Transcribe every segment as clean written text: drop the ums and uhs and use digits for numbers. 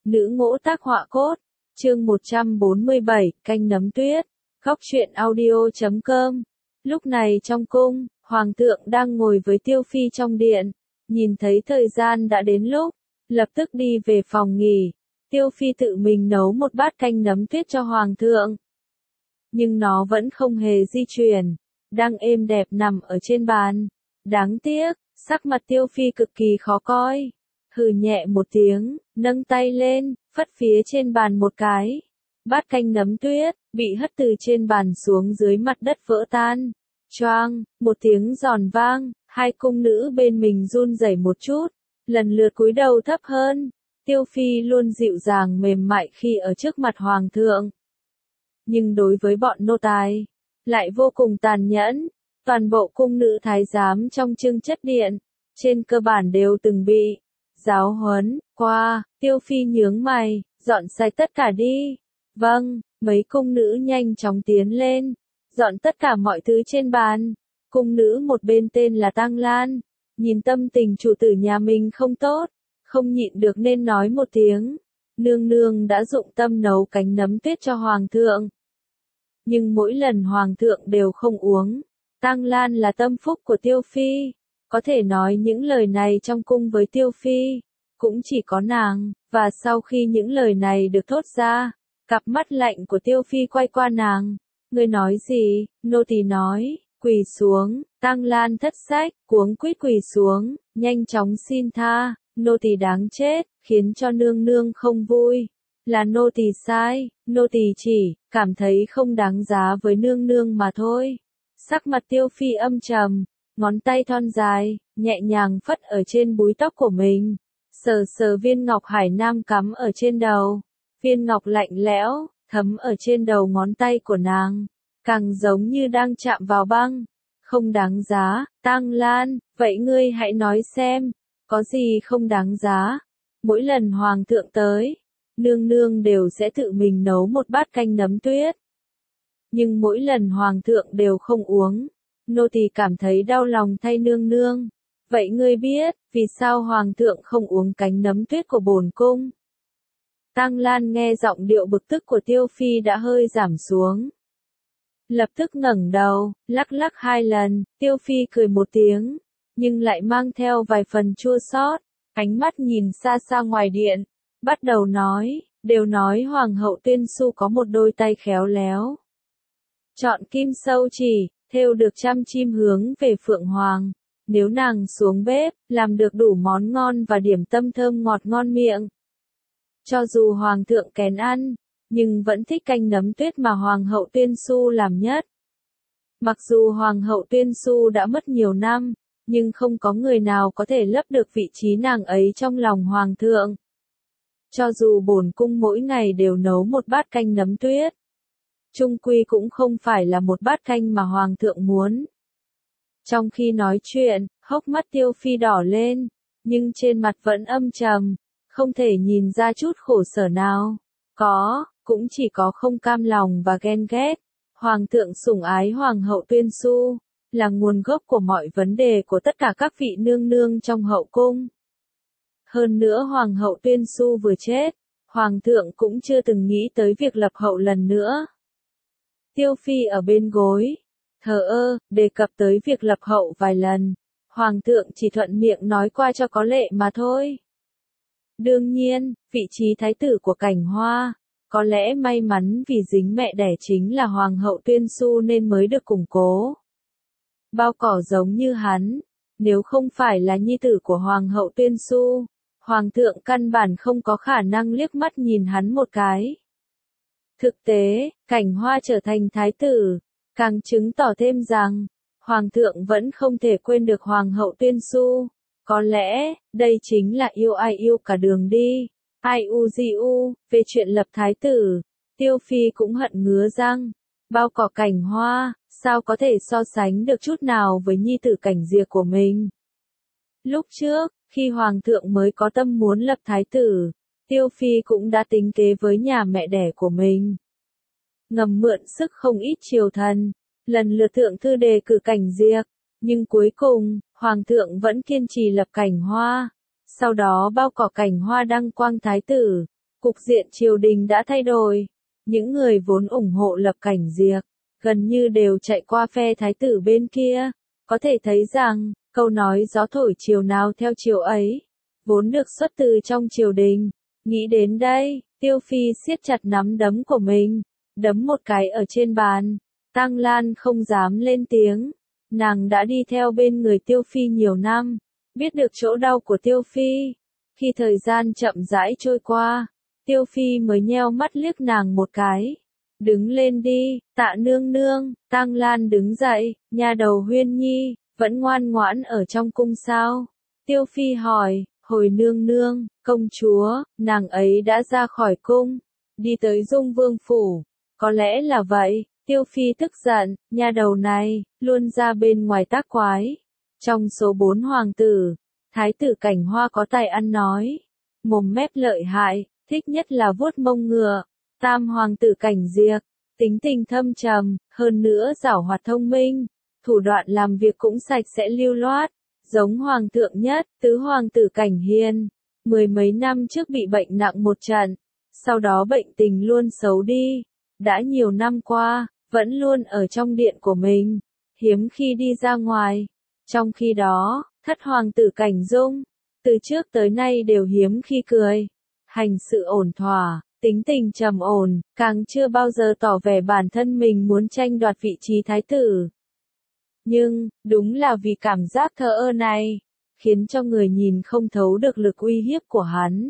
Nữ ngỗ tác họa cốt, chương 147, canh nấm tuyết, góc truyện audio.com. Lúc này trong cung, Hoàng thượng đang ngồi với Tiêu Phi trong điện, nhìn thấy thời gian đã đến lúc, lập tức đi về phòng nghỉ. Tiêu Phi tự mình nấu một bát canh nấm tuyết cho Hoàng thượng. Nhưng nó vẫn không hề di chuyển, đang êm đẹp nằm ở trên bàn. Đáng tiếc, sắc mặt Tiêu Phi cực kỳ khó coi. Hừ nhẹ một tiếng, nâng tay lên, phất phía trên bàn một cái. Bát canh nấm tuyết, bị hất từ trên bàn xuống dưới mặt đất vỡ tan. Choang, một tiếng giòn vang, hai cung nữ bên mình run rẩy một chút, lần lượt cúi đầu thấp hơn. Tiêu Phi luôn dịu dàng mềm mại khi ở trước mặt Hoàng thượng. Nhưng đối với bọn nô tài, lại vô cùng tàn nhẫn. Toàn bộ cung nữ thái giám trong Trưng Chất Điện, trên cơ bản đều từng bị giáo huấn qua. Tiêu Phi nhướng mày, dọn sạch tất cả đi. Vâng, mấy cung nữ nhanh chóng tiến lên, dọn tất cả mọi thứ trên bàn. Cung nữ một bên tên là Tăng Lan, nhìn tâm tình chủ tử nhà mình không tốt, không nhịn được nên nói một tiếng. Nương nương đã dụng tâm nấu canh nấm tuyết cho Hoàng thượng. Nhưng mỗi lần Hoàng thượng đều không uống. Tăng Lan là tâm phúc của Tiêu Phi, có thể nói những lời này trong cung với Tiêu Phi, cũng chỉ có nàng. Và sau khi những lời này được thốt ra, cặp mắt lạnh của Tiêu Phi quay qua nàng. Ngươi nói gì? Nô tỳ nói, quỳ xuống. Tăng Lan thất sách, cuống quýt quỳ xuống, nhanh chóng xin tha. Nô tỳ đáng chết, khiến cho nương nương không vui. Là nô tỳ sai, nô tỳ chỉ cảm thấy không đáng giá với nương nương mà thôi. Sắc mặt Tiêu Phi âm trầm, ngón tay thon dài, nhẹ nhàng phất ở trên búi tóc của mình. Sờ sờ viên ngọc hải nam cắm ở trên đầu. Viên ngọc lạnh lẽo, thấm ở trên đầu ngón tay của nàng, càng giống như đang chạm vào băng. Không đáng giá, Tăng Lan, vậy ngươi hãy nói xem, có gì không đáng giá? Mỗi lần Hoàng thượng tới, nương nương đều sẽ tự mình nấu một bát canh nấm tuyết. Nhưng mỗi lần Hoàng thượng đều không uống, nô tỳ cảm thấy đau lòng thay nương nương. Vậy ngươi biết, vì sao Hoàng thượng không uống canh nấm tuyết của bổn cung? Tăng Lan nghe giọng điệu bực tức của Tiêu Phi đã hơi giảm xuống. Lập tức ngẩng đầu, lắc lắc hai lần. Tiêu Phi cười một tiếng, nhưng lại mang theo vài phần chua xót. Ánh mắt nhìn xa xa ngoài điện, bắt đầu nói, đều nói Hoàng hậu Tuyên Xu có một đôi tay khéo léo. Chọn kim sâu chỉ, thêu được trăm chim hướng về Phượng Hoàng. Nếu nàng xuống bếp, làm được đủ món ngon và điểm tâm thơm ngọt ngon miệng. Cho dù Hoàng thượng kén ăn, nhưng vẫn thích canh nấm tuyết mà Hoàng hậu Tuyên Xu làm nhất. Mặc dù Hoàng hậu Tuyên Xu đã mất nhiều năm, nhưng không có người nào có thể lấp được vị trí nàng ấy trong lòng Hoàng thượng. Cho dù bổn cung mỗi ngày đều nấu một bát canh nấm tuyết, chung quy cũng không phải là một bát canh mà Hoàng thượng muốn. Trong khi nói chuyện, hốc mắt Tiêu Phi đỏ lên, nhưng trên mặt vẫn âm trầm, không thể nhìn ra chút khổ sở nào. Cũng chỉ có không cam lòng và ghen ghét. Hoàng thượng sủng ái Hoàng hậu Tuyên Xu, là nguồn gốc của mọi vấn đề của tất cả các vị nương nương trong hậu cung. Hơn nữa Hoàng hậu Tuyên Xu vừa chết, Hoàng thượng cũng chưa từng nghĩ tới việc lập hậu lần nữa. Tiêu Phi ở bên gối, thờ ơ, đề cập tới việc lập hậu vài lần. Hoàng thượng chỉ thuận miệng nói qua cho có lệ mà thôi. Đương nhiên, vị trí thái tử của Cảnh Hoa, có lẽ may mắn vì dính mẹ đẻ chính là Hoàng hậu Tuyên Xu nên mới được củng cố. Bao cỏ giống như hắn, nếu không phải là nhi tử của Hoàng hậu Tuyên Xu, Hoàng thượng căn bản không có khả năng liếc mắt nhìn hắn một cái. Thực tế, Cảnh Hoa trở thành thái tử, càng chứng tỏ thêm rằng, Hoàng thượng vẫn không thể quên được Hoàng hậu Tuyên Xu. Có lẽ, đây chính là yêu ai yêu cả đường đi. Ai u di u, về chuyện lập thái tử, Tiêu Phi cũng hận ngứa răng. Bao cỏ Cảnh Hoa, sao có thể so sánh được chút nào với nhi tử Cảnh Diệp của mình. Lúc trước, khi Hoàng thượng mới có tâm muốn lập thái tử, Tiêu Phi cũng đã tính kế với nhà mẹ đẻ của mình. Ngầm mượn sức không ít triều thần, lần lượt thượng thư đề cử Cảnh Diệp, nhưng cuối cùng, Hoàng thượng vẫn kiên trì lập Cảnh Hoa. Sau đó bao cỏ Cảnh Hoa đăng quang thái tử, Cục diện triều đình đã thay đổi. Những người vốn ủng hộ Lập Cảnh Diệp, gần như đều chạy qua phe thái tử bên kia. Có thể thấy rằng, câu nói gió thổi chiều nào theo chiều ấy, vốn được xuất từ trong triều đình. Nghĩ đến đây, Tiêu Phi siết chặt nắm đấm của mình, đấm một cái ở trên bàn. Tang Lan không dám lên tiếng. Nàng đã đi theo bên người Tiêu Phi nhiều năm, biết được chỗ đau của Tiêu Phi. Khi thời gian chậm rãi trôi qua, Tiêu Phi mới nheo mắt liếc nàng một cái. Đứng lên đi, Tạ nương nương. Tang Lan đứng dậy, nha đầu Huyên Nhi, vẫn ngoan ngoãn ở trong cung sao? Tiêu Phi hỏi, hồi nương nương, công chúa, nàng ấy đã ra khỏi cung, đi tới Dung Vương phủ. Có lẽ là vậy. Tiêu Phi tức giận, nha đầu này, luôn ra bên ngoài tác quái. Trong số 4 hoàng tử, thái tử Cảnh Hoa có tài ăn nói, mồm mép lợi hại, thích nhất là vuốt mông ngựa. Tam hoàng tử Cảnh Diệp, tính tình thâm trầm, hơn nữa giảo hoạt thông minh, thủ đoạn làm việc cũng sạch sẽ lưu loát, giống hoàng thượng nhất. Tứ hoàng tử Cảnh Hiên, mười mấy năm trước bị bệnh nặng một trận, sau đó bệnh tình luôn xấu đi, đã nhiều năm qua, vẫn luôn ở trong điện của mình, hiếm khi đi ra ngoài. Trong khi đó, thất hoàng tử Cảnh Dung, từ trước tới nay đều hiếm khi cười, hành sự ổn thỏa, tính tình trầm ổn, càng chưa bao giờ tỏ vẻ bản thân mình muốn tranh đoạt vị trí thái tử. Nhưng, đúng là vì cảm giác thờ ơ này, khiến cho người nhìn không thấu được lực uy hiếp của hắn.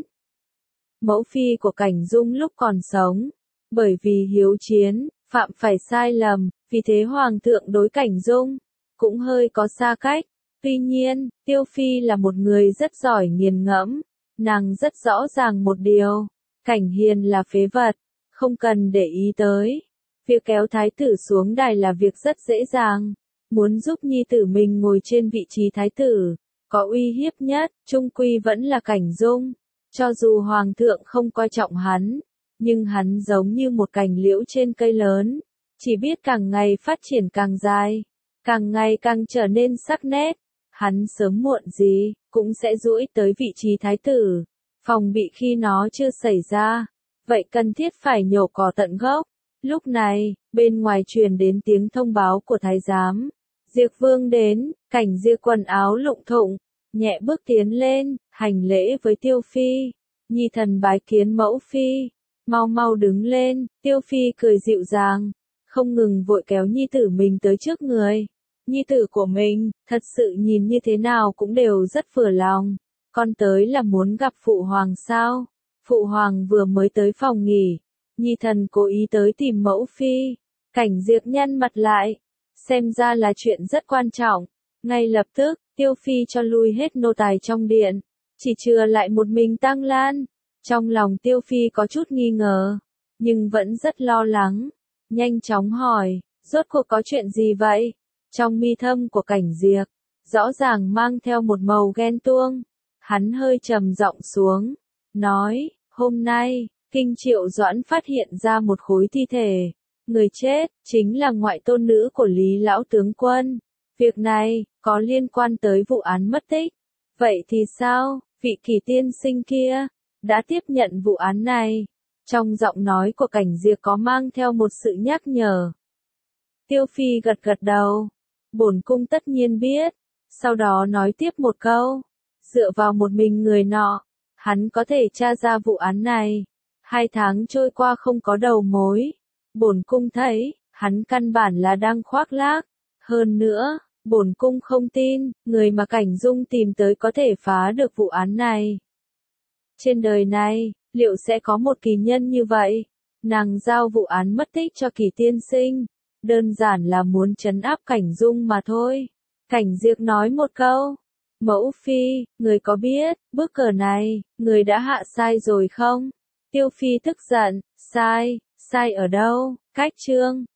Mẫu phi của Cảnh Dung lúc còn sống, bởi vì hiếu chiến, phạm phải sai lầm, vì thế hoàng thượng đối Cảnh Dung cũng hơi có xa cách. Tuy nhiên, Tiêu Phi là một người rất giỏi nghiền ngẫm, nàng rất rõ ràng một điều, Cảnh Hiền là phế vật, không cần để ý tới. Việc kéo thái tử xuống đài là việc rất dễ dàng, muốn giúp nhi tử mình ngồi trên vị trí thái tử, có uy hiếp nhất, chung quy vẫn là Cảnh Dung. Cho dù hoàng thượng không coi trọng hắn, nhưng hắn giống như một cành liễu trên cây lớn, chỉ biết càng ngày phát triển càng dài, càng ngày càng trở nên sắc nét. Hắn sớm muộn gì, cũng sẽ duỗi tới vị trí thái tử, phòng bị khi nó chưa xảy ra. Vậy cần thiết phải nhổ cỏ tận gốc. Lúc này, bên ngoài truyền đến tiếng thông báo của thái giám. Diệp Vương đến. Cảnh Diệp quần áo lụng thụng, nhẹ bước tiến lên, hành lễ với Tiêu Phi. Nhi thần bái kiến mẫu phi. Mau mau đứng lên. Tiêu Phi cười dịu dàng, không ngừng vội kéo nhi tử mình tới trước người. Nhi tử của mình, thật sự nhìn như thế nào cũng đều rất vừa lòng. Con tới là muốn gặp phụ hoàng sao? Phụ hoàng vừa mới tới phòng nghỉ. Nhi thần cố ý tới tìm mẫu phi. Cảnh Diệp nhăn mặt lại. Xem ra là chuyện rất quan trọng. Ngay lập tức, Tiêu Phi cho lui hết nô tài trong điện. Chỉ chừa lại một mình Tang Lan. Trong lòng Tiêu Phi có chút nghi ngờ, nhưng vẫn rất lo lắng. Nhanh chóng hỏi, rốt cuộc có chuyện gì vậy? Trong mi thâm của Cảnh Diệp, rõ ràng mang theo một màu ghen tuông. Hắn hơi trầm giọng xuống, nói, hôm nay, Kinh Triệu Doãn phát hiện ra một khối thi thể. Người chết, chính là ngoại tôn nữ của Lý Lão Tướng Quân. Việc này, có liên quan tới vụ án mất tích. Vậy thì sao, vị Kỳ tiên sinh kia, đã tiếp nhận vụ án này? Trong giọng nói của Cảnh Diệp có mang theo một sự nhắc nhở. Tiêu Phi gật gật đầu. Bổn cung tất nhiên biết. Sau đó nói tiếp một câu. Dựa vào một mình người nọ, hắn có thể tra ra vụ án này. 2 tháng trôi qua không có đầu mối. Bổn cung thấy, hắn căn bản là đang khoác lác. Hơn nữa, bổn cung không tin, người mà Cảnh Dung tìm tới có thể phá được vụ án này. Trên đời này, liệu sẽ có một kỳ nhân như vậy? Nàng giao vụ án mất tích cho Kỳ tiên sinh, đơn giản là muốn trấn áp Cảnh Dung mà thôi. Cảnh Diệp nói một câu. Mẫu phi, người có biết, bước cờ này, người đã hạ sai rồi không? Tiêu Phi tức giận, sai ở đâu? Cách chương